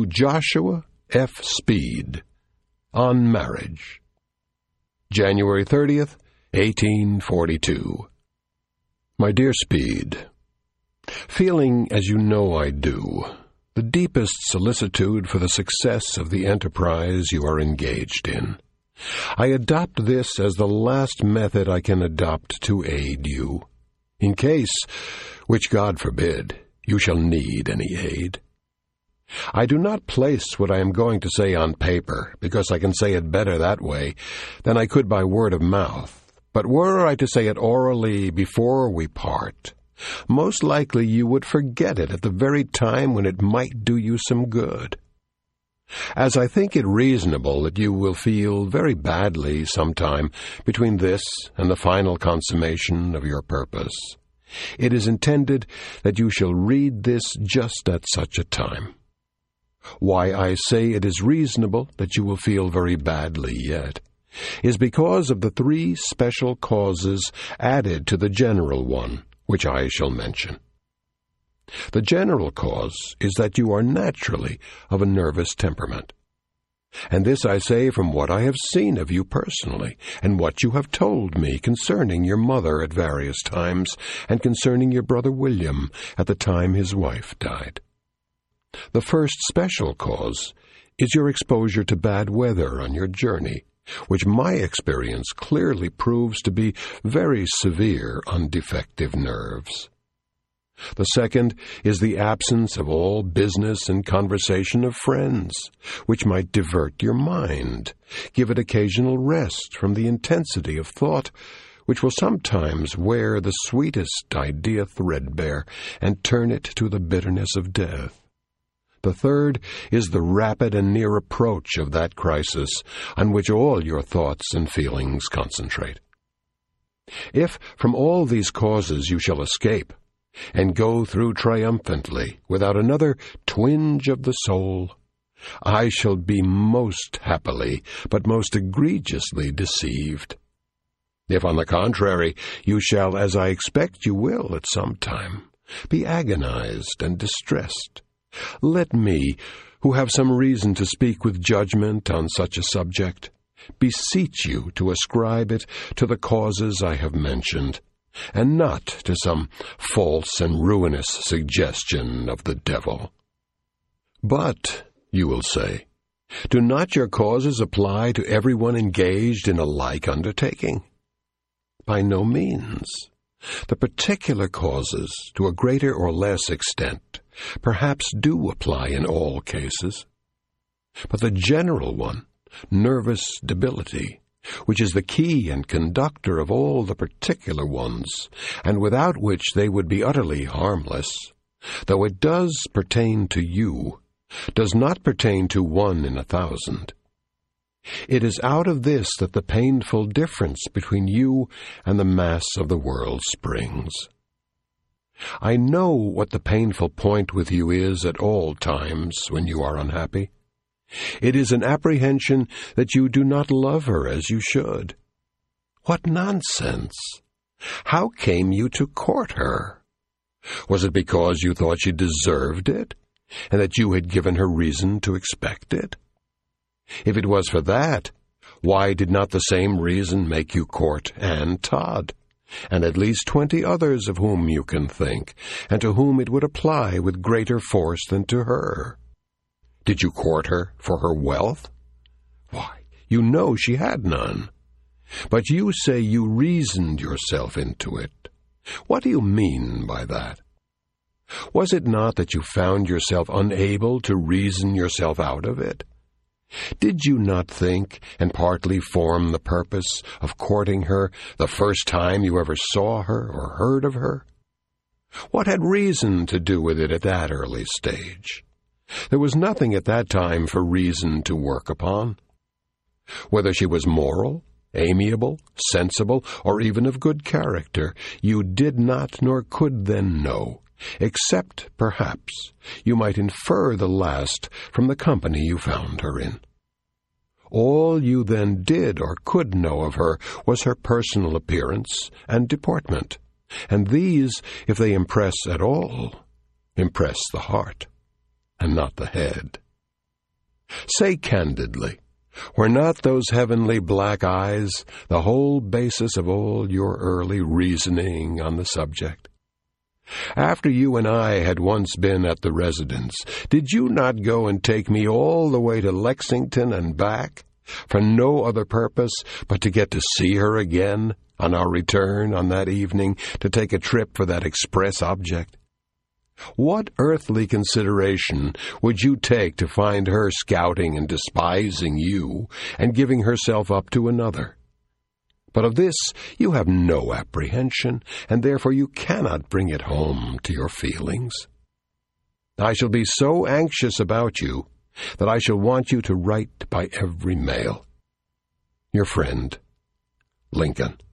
To Joshua F. Speed, on marriage. January 30th, 1842. My dear Speed, feeling as you know I do, the deepest solicitude for the success of the enterprise you are engaged in, I adopt this as the last method I can adopt to aid you, in case, which God forbid, you shall need any aid. I do not place what I am going to say on paper, because I can say it better that way than I could by word of mouth. But were I to say it orally before we part, most likely you would forget it at the very time when it might do you some good. As I think it reasonable that you will feel very badly sometime between this and the final consummation of your purpose, it is intended that you shall read this just at such a time. Why I say it is reasonable that you will feel very badly yet is because of the three special causes added to the general one, which I shall mention. The general cause is that you are naturally of a nervous temperament. And this I say from what I have seen of you personally, and what you have told me concerning your mother at various times, and concerning your brother William at the time his wife died. The first special cause is your exposure to bad weather on your journey, which my experience clearly proves to be very severe on defective nerves. The second is the absence of all business and conversation of friends, which might divert your mind, give it occasional rest from the intensity of thought, which will sometimes wear the sweetest idea threadbare and turn it to the bitterness of death. The third is the rapid and near approach of that crisis on which all your thoughts and feelings concentrate. If from all these causes you shall escape, and go through triumphantly without another twinge of the soul, I shall be most happily, but most egregiously deceived. If, on the contrary, you shall, as I expect you will at some time, be agonized and distressed, let me, who have some reason to speak with judgment on such a subject, beseech you to ascribe it to the causes I have mentioned, and not to some false and ruinous suggestion of the devil. But, you will say, do not your causes apply to everyone engaged in a like undertaking? By no means. The particular causes, to a greater or less extent, perhaps do apply in all cases. But the general one, nervous debility, which is the key and conductor of all the particular ones, and without which they would be utterly harmless, though it does pertain to you, does not pertain to 1 in 1,000. It is out of this that the painful difference between you and the mass of the world springs. I know what the painful point with you is at all times when you are unhappy. It is an apprehension that you do not love her as you should. What nonsense! How came you to court her? Was it because you thought she deserved it, and that you had given her reason to expect it? If it was for that, why did not the same reason make you court Anne Todd, and at least 20 others of whom you can think, and to whom it would apply with greater force than to her? Did you court her for her wealth? Why, you know she had none. But you say you reasoned yourself into it. What do you mean by that? Was it not that you found yourself unable to reason yourself out of it? Did you not think, and partly form the purpose of courting her the first time you ever saw her or heard of her? What had reason to do with it at that early stage? There was nothing at that time for reason to work upon. Whether she was moral, amiable, sensible, or even of good character, you did not nor could then know, except, perhaps, you might infer the last from the company you found her in. All you then did or could know of her was her personal appearance and deportment, and these, if they impress at all, impress the heart, and not the head. Say candidly, were not those heavenly black eyes the whole basis of all your early reasoning on the subject? After you and I had once been at the residence, did you not go and take me all the way to Lexington and back, for no other purpose but to get to see her again on our return on that evening to take a trip for that express object? What earthly consideration would you take to find her scouting and despising you and giving herself up to another? But of this you have no apprehension, and therefore you cannot bring it home to your feelings. I shall be so anxious about you that I shall want you to write by every mail. Your friend, Lincoln.